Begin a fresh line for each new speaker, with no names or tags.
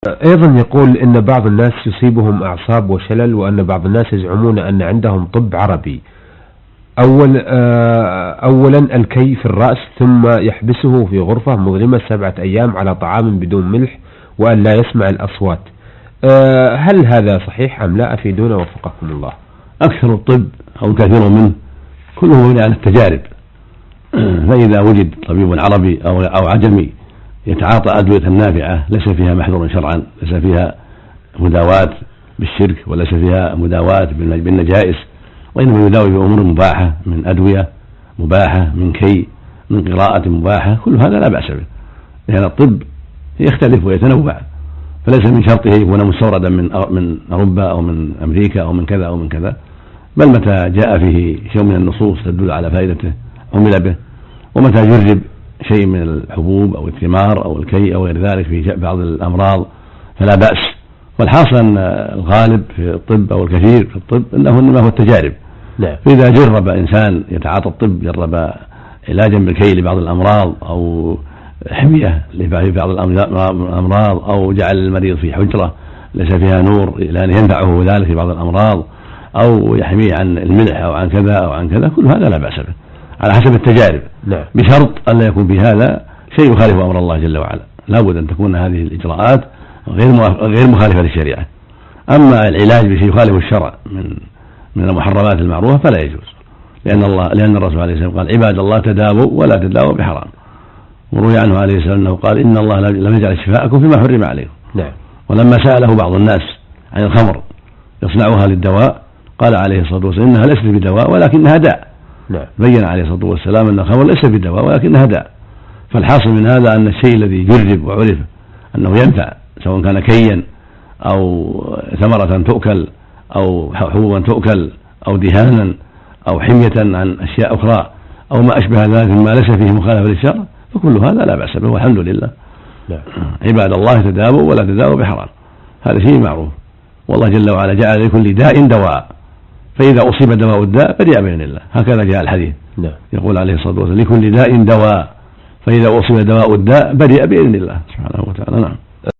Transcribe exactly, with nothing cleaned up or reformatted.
أيضا يقول إن بعض الناس يصيبهم أعصاب وشلل، وأن بعض الناس يزعمون أن عندهم طب عربي. أول أولا الكي في الرأس، ثم يحبسه في غرفة مظلمة سبعة أيام على طعام بدون ملح، وأن لا يسمع الأصوات. هل هذا صحيح أم لا؟ أفيدونا وفقكم الله.
أكثر الطب أو كثير منه كله مبني على التجارب، فإذا وجد طبيب عربي أو أو عجمي يتعاطى أدوية نافعة ليس فيها محظور شرعا، ليس فيها مداواة بالشرك وليس فيها مداواة بالنجائز، وإنما يداوي بأمور مباحة من أدوية مباحة، من كي، من قراءة مباحة، كل هذا لا بأس به، لأن الطب يختلف ويتنوع، فليس من شرطه يكون مستوردا من من أوروبا أو من أمريكا أو من كذا أو من كذا، بل متى جاء فيه شيء من النصوص تدل على فائدته عمل به، ومتى جرب شيء من الحبوب أو الثمار أو الكي أو غير ذلك في بعض الأمراض فلا بأس. والحاصل أن الغالب في الطب أو الكثير في الطب أنه إنما هو التجارب.
لا.
فإذا جرب إنسان يتعاطى الطب، جرب علاجا بالكي لبعض الأمراض أو حمية لبعض الأمراض أو جعل المريض في حجرة ليس فيها نور لأن ينفعه ذلك في بعض الأمراض أو يحميه عن الملح أو عن كذا أو عن كذا، كل هذا لا بأس به على حسب التجارب.
لا.
بشرط أن لا يكون في هذا شيء يخالف أمر الله جل وعلا، لا بد أن تكون هذه الإجراءات غير غير مخالفة للشريعة. أما العلاج بشيء يخالف الشرع من من المحرمات المعروفة فلا يجوز، لأن الله لأن الرسول عليه السلام قال: عباد الله تداووا ولا تداووا بحرام. وروي عنه عليه السلام أنه قال: إن الله لم يجعل شفاءكم فيما حرم عليكم.
نعم.
ولما سأله بعض الناس عن الخمر يصنعها للدواء قال عليه الصلاة والسلام: إنها ليست بدواء ولكنها داء.
نعم.
بين عليه الصلاة والسلام أن الخمر ليس بدواء ولكنها داء. فالحاصل من هذا أن الشيء الذي جرب وعرف أنه ينفع، سواء كان كيا أو ثمرة تؤكل أو حبوبا تؤكل أو دهانا أو حمية عن أشياء أخرى أو ما أشبه ذلك مما ليس فيه مخالفة للشرع، فكل هذا لا بأس به والحمد لله.
لا.
عباد الله تداووا ولا تداووا بحرام، هذا شيء معروف، والله جل وعلا جعل لكل داء دواء، فإذا أصيب دواء الداء برئ بإذن الله، هكذا جاء الحديث.
لا.
يقول عليه الصلاة والسلام: لكل داء دواء، فإذا أصيب دواء الداء برئ بإذن الله سبحانه وتعالى. نعم.